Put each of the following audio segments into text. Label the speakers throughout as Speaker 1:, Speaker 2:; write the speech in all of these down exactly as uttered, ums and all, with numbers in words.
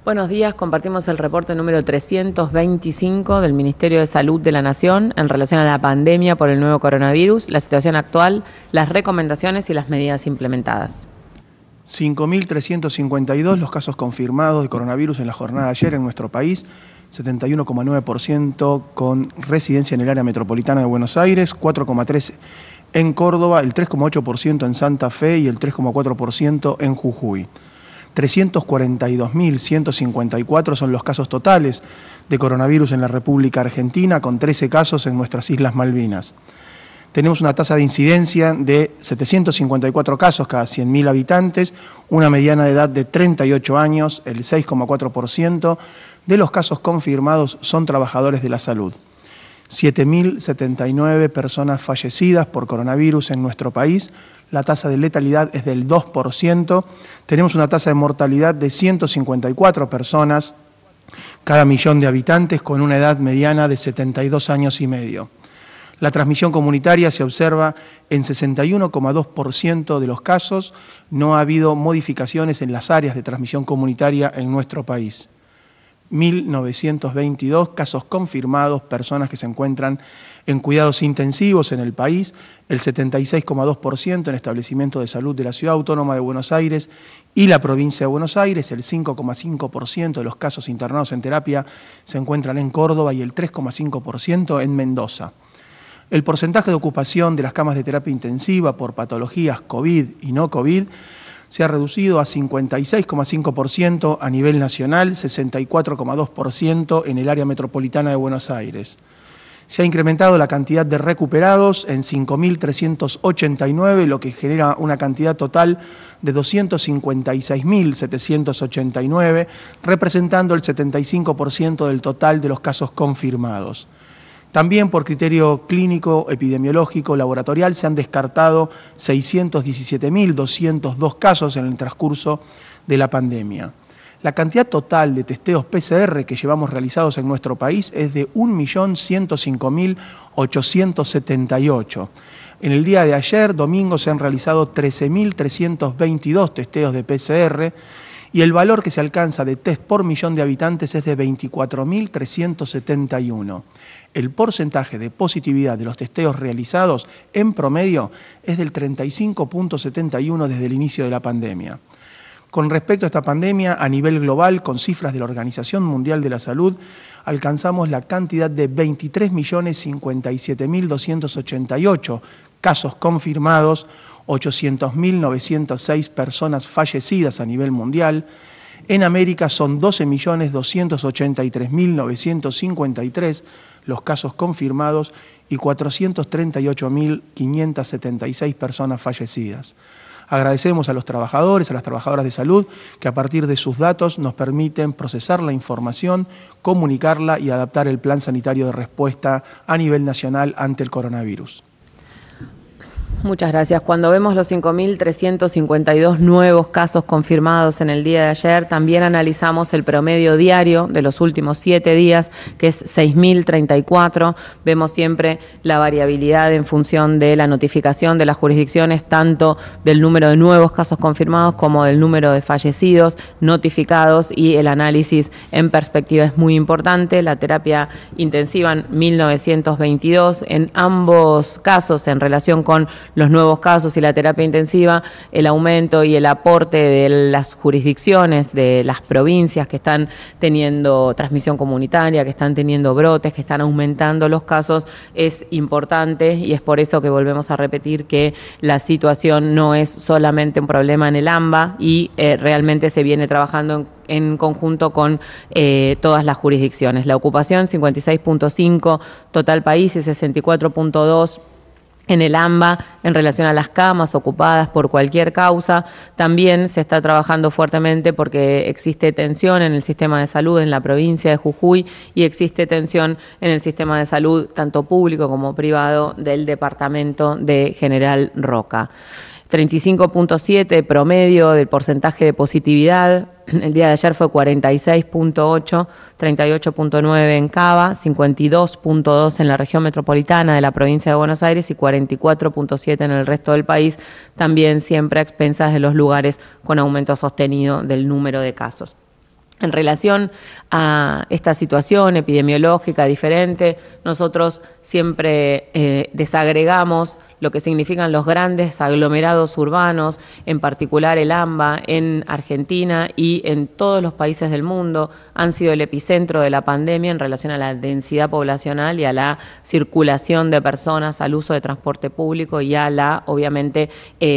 Speaker 1: Buenos días, compartimos el reporte número trescientos veinticinco del Ministerio de Salud de la Nación en relación a la pandemia por el nuevo coronavirus, la situación actual, las recomendaciones y las medidas implementadas.
Speaker 2: cinco mil trescientos cincuenta y dos los casos confirmados de coronavirus en la jornada de ayer en nuestro país, setenta y uno coma nueve por ciento con residencia en el área metropolitana de Buenos Aires, cuatro coma tres por ciento en Córdoba, el tres coma ocho por ciento en Santa Fe y el tres coma cuatro por ciento en Jujuy. trescientos cuarenta y dos mil ciento cincuenta y cuatro son los casos totales de coronavirus en la República Argentina, con trece casos en nuestras Islas Malvinas. Tenemos una tasa de incidencia de setecientos cincuenta y cuatro casos cada cien mil habitantes, una mediana de edad de treinta y ocho años, el seis coma cuatro por ciento de los casos confirmados son trabajadores de la salud. siete mil setenta y nueve personas fallecidas por coronavirus en nuestro país. La tasa de letalidad es del dos por ciento. Tenemos una tasa de mortalidad de ciento cincuenta y cuatro personas cada millón de habitantes, con una edad mediana de setenta y dos años y medio. La transmisión comunitaria se observa en sesenta y uno coma dos por ciento de los casos. No ha habido modificaciones en las áreas de transmisión comunitaria en nuestro país. mil novecientos veintidós casos confirmados, personas que se encuentran en cuidados intensivos en el país, el setenta y seis coma dos por ciento en establecimientos de salud de la Ciudad Autónoma de Buenos Aires y la provincia de Buenos Aires, el cinco coma cinco por ciento de los casos internados en terapia se encuentran en Córdoba y el tres coma cinco por ciento en Mendoza. El porcentaje de ocupación de las camas de terapia intensiva por patologías COVID y no COVID se ha reducido a cincuenta y seis coma cinco por ciento a nivel nacional, sesenta y cuatro coma dos por ciento en el área metropolitana de Buenos Aires. Se ha incrementado la cantidad de recuperados en cinco mil trescientos ochenta y nueve, lo que genera una cantidad total de doscientos cincuenta y seis mil setecientos ochenta y nueve, representando el setenta y cinco por ciento del total de los casos confirmados. También por criterio clínico, epidemiológico, laboratorial, se han descartado seiscientos diecisiete mil doscientos dos casos en el transcurso de la pandemia. La cantidad total de testeos P C R que llevamos realizados en nuestro país es de un millón ciento cinco mil ochocientos setenta y ocho. En el día de ayer, domingo, se han realizado trece mil trescientos veintidós testeos de P C R y el valor que se alcanza de test por millón de habitantes es de veinticuatro mil trescientos setenta y uno. El porcentaje de positividad de los testeos realizados en promedio es del treinta y cinco coma setenta y uno desde el inicio de la pandemia. Con respecto a esta pandemia, a nivel global, con cifras de la Organización Mundial de la Salud, alcanzamos la cantidad de veintitrés millones cincuenta y siete mil doscientos ochenta y ocho casos confirmados, ochocientos mil novecientas seis personas fallecidas a nivel mundial. En América son doce millones doscientos ochenta y tres mil novecientos cincuenta y tres los casos confirmados y cuatrocientos treinta y ocho mil quinientas setenta y seis personas fallecidas. Agradecemos a los trabajadores, a las trabajadoras de salud, que a partir de sus datos nos permiten procesar la información, comunicarla y adaptar el plan sanitario de respuesta a nivel nacional ante el coronavirus.
Speaker 1: Muchas gracias. Cuando vemos los cinco mil trescientos cincuenta y dos nuevos casos confirmados en el día de ayer, también analizamos el promedio diario de los últimos siete días, que es seis mil treinta y cuatro. Vemos siempre la variabilidad en función de la notificación de las jurisdicciones, tanto del número de nuevos casos confirmados como del número de fallecidos notificados, y el análisis en perspectiva es muy importante. La terapia intensiva en mil novecientos veintidós, en ambos casos en relación con los nuevos casos y la terapia intensiva, el aumento y el aporte de las jurisdicciones, de las provincias que están teniendo transmisión comunitaria, que están teniendo brotes, que están aumentando los casos, es importante, y es por eso que volvemos a repetir que la situación no es solamente un problema en el AMBA y eh, realmente se viene trabajando en en conjunto con eh, todas las jurisdicciones. La ocupación cincuenta y seis punto cinco, total país, y sesenta y cuatro punto dos en el AMBA en relación a las camas ocupadas por cualquier causa. También se está trabajando fuertemente porque existe tensión en el sistema de salud en la provincia de Jujuy y existe tensión en el sistema de salud tanto público como privado del departamento de General Roca. treinta y cinco punto siete promedio del porcentaje de positividad. El día de ayer fue cuarenta y seis punto ocho, treinta y ocho punto nueve en Cava, cincuenta y dos punto dos en la región metropolitana de la provincia de Buenos Aires y cuarenta y cuatro punto siete en el resto del país, también siempre a expensas de los lugares con aumento sostenido del número de casos. En relación a esta situación epidemiológica diferente, nosotros siempre eh, desagregamos lo que significan los grandes aglomerados urbanos, en particular el AMBA en Argentina y en todos los países del mundo, han sido el epicentro de la pandemia en relación a la densidad poblacional y a la circulación de personas, al uso de transporte público y a la, obviamente,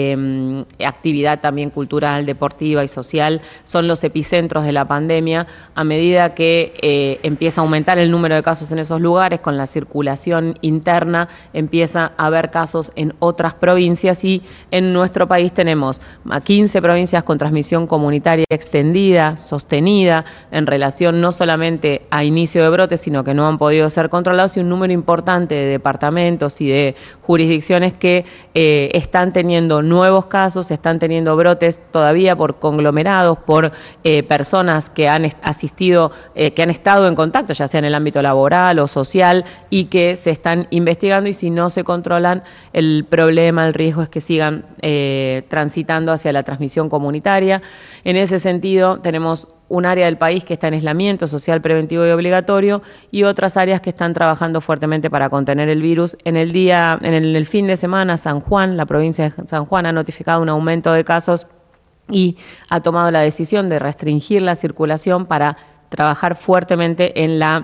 Speaker 1: eh, actividad también cultural, deportiva y social. Son los epicentros de la pandemia. A medida que eh, empieza a aumentar el número de casos en esos lugares, con la circulación interna, empieza a haber casos en otras provincias y en nuestro país tenemos a quince provincias con transmisión comunitaria extendida, sostenida, en relación no solamente a inicio de brotes, sino que no han podido ser controlados, y un número importante de departamentos y de jurisdicciones que eh, están teniendo nuevos casos, están teniendo brotes todavía por conglomerados, por eh, personas que han asistido, eh, que han estado en contacto, ya sea en el ámbito laboral o social, y que se están investigando, y si no se controlan, el problema, el riesgo es que sigan eh, transitando hacia la transmisión comunitaria. En ese sentido, tenemos un área del país que está en aislamiento social preventivo y obligatorio y otras áreas que están trabajando fuertemente para contener el virus. En el día, en el, en el fin de semana, San Juan, la provincia de San Juan ha notificado un aumento de casos y ha tomado la decisión de restringir la circulación para trabajar fuertemente en la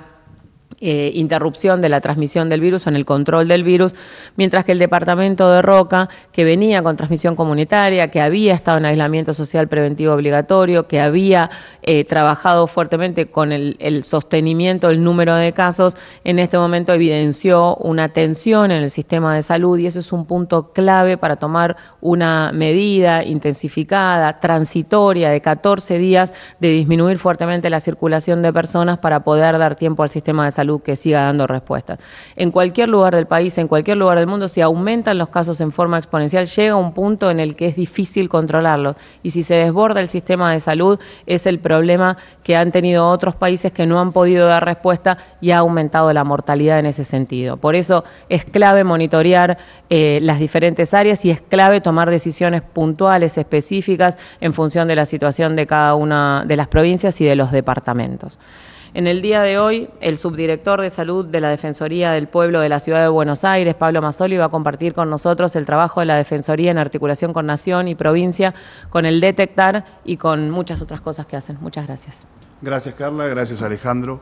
Speaker 1: Eh, interrupción de la transmisión del virus o en el control del virus, mientras que el departamento de Roca, que venía con transmisión comunitaria, que había estado en aislamiento social preventivo obligatorio, que había eh, trabajado fuertemente con el, el sostenimiento del número de casos, en este momento evidenció una tensión en el sistema de salud, y eso es un punto clave para tomar una medida intensificada, transitoria, de catorce días, de disminuir fuertemente la circulación de personas para poder dar tiempo al sistema de salud que siga dando respuestas. En cualquier lugar del país, en cualquier lugar del mundo, si aumentan los casos en forma exponencial, llega un punto en el que es difícil controlarlos, y si se desborda el sistema de salud, es el problema que han tenido otros países que no han podido dar respuesta, y ha aumentado la mortalidad en ese sentido. Por eso es clave monitorear eh, las diferentes áreas, y es clave tomar decisiones puntuales, específicas, en función de la situación de cada una de las provincias y de los departamentos. En el día de hoy, el subdirector de Salud de la Defensoría del Pueblo de la Ciudad de Buenos Aires, Pablo Mazzoli, va a compartir con nosotros el trabajo de la Defensoría en articulación con Nación y provincia, con el Detectar y con muchas otras cosas que hacen. Muchas gracias.
Speaker 3: Gracias, Carla. Gracias, Alejandro.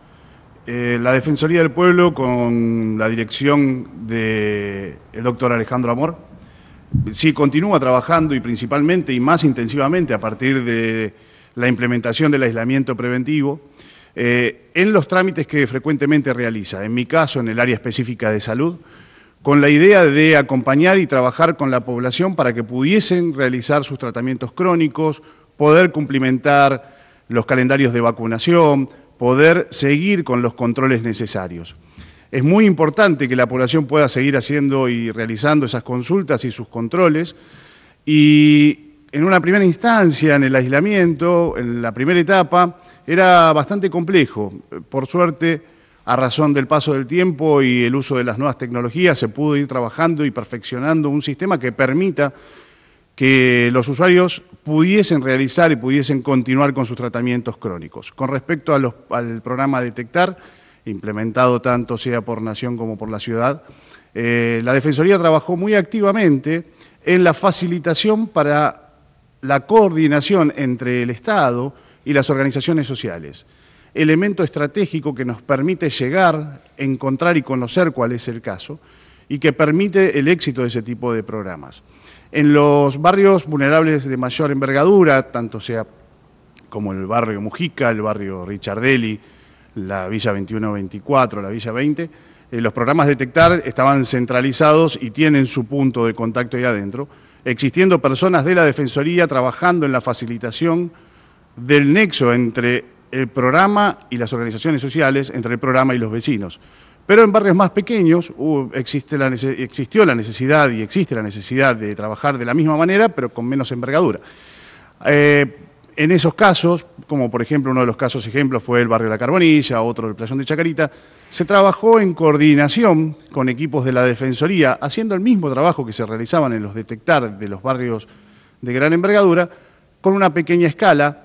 Speaker 3: Eh, la Defensoría del Pueblo, con la dirección del doctor Alejandro Amor, sí continúa trabajando, y principalmente y más intensivamente a partir de la implementación del aislamiento preventivo, Eh, en los trámites que frecuentemente realiza, en mi caso en el área específica de salud, con la idea de acompañar y trabajar con la población para que pudiesen realizar sus tratamientos crónicos, poder cumplimentar los calendarios de vacunación, poder seguir con los controles necesarios. Es muy importante que la población pueda seguir haciendo y realizando esas consultas y sus controles, y en una primera instancia, en el aislamiento, en la primera etapa, era bastante complejo. Por suerte, a razón del paso del tiempo y el uso de las nuevas tecnologías, se pudo ir trabajando y perfeccionando un sistema que permita que los usuarios pudiesen realizar y pudiesen continuar con sus tratamientos crónicos. Con respecto a los, al programa Detectar, implementado tanto sea por Nación como por la ciudad, eh, la Defensoría trabajó muy activamente en la facilitación para la coordinación entre el Estado y las organizaciones sociales, elemento estratégico que nos permite llegar, encontrar y conocer cuál es el caso, y que permite el éxito de ese tipo de programas. En los barrios vulnerables de mayor envergadura, tanto sea como el barrio Mujica, el barrio Richardelli, la Villa veintiuno veinticuatro, la Villa veinte, eh, los programas Detectar estaban centralizados y tienen su punto de contacto ahí adentro, existiendo personas de la Defensoría trabajando en la facilitación del nexo entre el programa y las organizaciones sociales, entre el programa y los vecinos. Pero en barrios más pequeños uh, existe la existió la necesidad y existe la necesidad de trabajar de la misma manera, pero con menos envergadura. Eh, en esos casos, como por ejemplo uno de los casos ejemplos fue el barrio La Carbonilla, otro el Playón de Chacarita, se trabajó en coordinación con equipos de la Defensoría, haciendo el mismo trabajo que se realizaban en los Detectar de los barrios de gran envergadura, con una pequeña escala,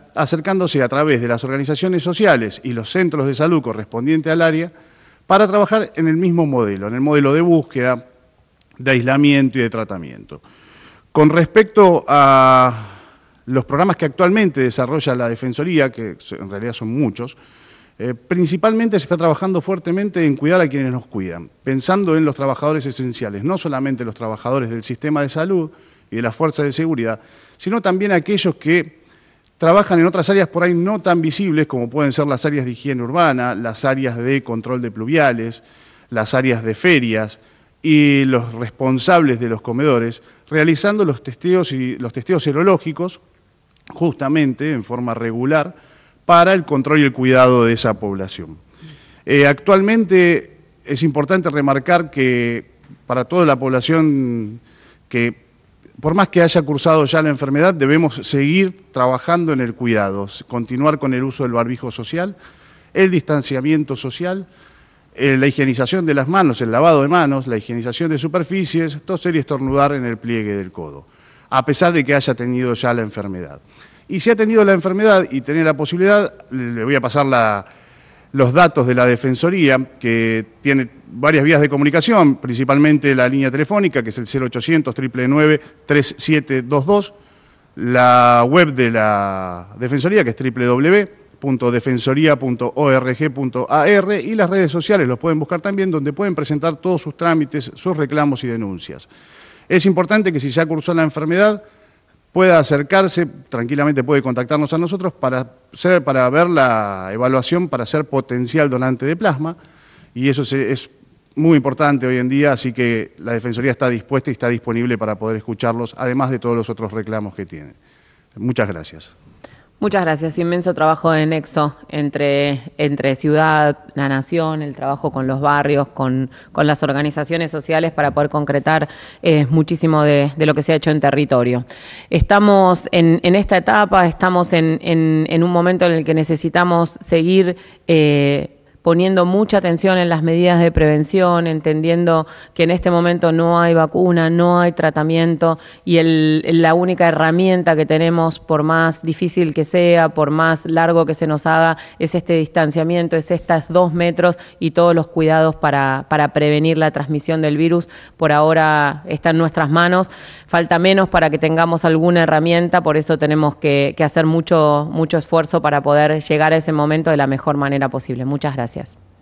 Speaker 3: acercándose a través de las organizaciones sociales y los centros de salud correspondientes al área para trabajar en el mismo modelo, en el modelo de búsqueda, de aislamiento y de tratamiento. Con respecto a los programas que actualmente desarrolla la Defensoría, que en realidad son muchos, eh, principalmente se está trabajando fuertemente en cuidar a quienes nos cuidan, pensando en los trabajadores esenciales, no solamente los trabajadores del sistema de salud y de las fuerzas de seguridad, sino también aquellos que trabajan en otras áreas por ahí no tan visibles, como pueden ser las áreas de higiene urbana, las áreas de control de pluviales, las áreas de ferias y los responsables de los comedores, realizando los testeos, y, los testeos serológicos justamente en forma regular para el control y el cuidado de esa población. Eh, actualmente es importante remarcar que para toda la población que, por más que haya cursado ya la enfermedad, debemos seguir trabajando en el cuidado, continuar con el uso del barbijo social, el distanciamiento social, eh, la higienización de las manos, el lavado de manos, la higienización de superficies, toser y estornudar en el pliegue del codo, a pesar de que haya tenido ya la enfermedad. Y si ha tenido la enfermedad y tiene la posibilidad, le voy a pasar la, los datos de la Defensoría, que tiene varias vías de comunicación, principalmente la línea telefónica, que es el cero ochocientos, nueve nueve nueve, tres siete dos dos, la web de la Defensoría, que es doble u doble u doble u punto defensoría punto org punto a r, y las redes sociales los pueden buscar también, donde pueden presentar todos sus trámites, sus reclamos y denuncias. Es importante que si ya cursó la enfermedad, pueda acercarse, tranquilamente puede contactarnos a nosotros para, ser, para ver la evaluación para ser potencial donante de plasma, y eso es muy importante hoy en día, así que la Defensoría está dispuesta y está disponible para poder escucharlos, además de todos los otros reclamos que tienen. Muchas gracias.
Speaker 1: Muchas gracias. Inmenso trabajo de nexo entre, entre ciudad, la nación, el trabajo con los barrios, con, con las organizaciones sociales para poder concretar eh, muchísimo de, de lo que se ha hecho en territorio. Estamos en, en esta etapa, estamos en, en, en un momento en el que necesitamos seguir eh, poniendo mucha atención en las medidas de prevención, entendiendo que en este momento no hay vacuna, no hay tratamiento, y el, la única herramienta que tenemos, por más difícil que sea, por más largo que se nos haga, es este distanciamiento, es estos dos metros y todos los cuidados para, para prevenir la transmisión del virus. Por ahora está en nuestras manos, falta menos para que tengamos alguna herramienta, por eso tenemos que, que hacer mucho, mucho esfuerzo para poder llegar a ese momento de la mejor manera posible. Muchas gracias.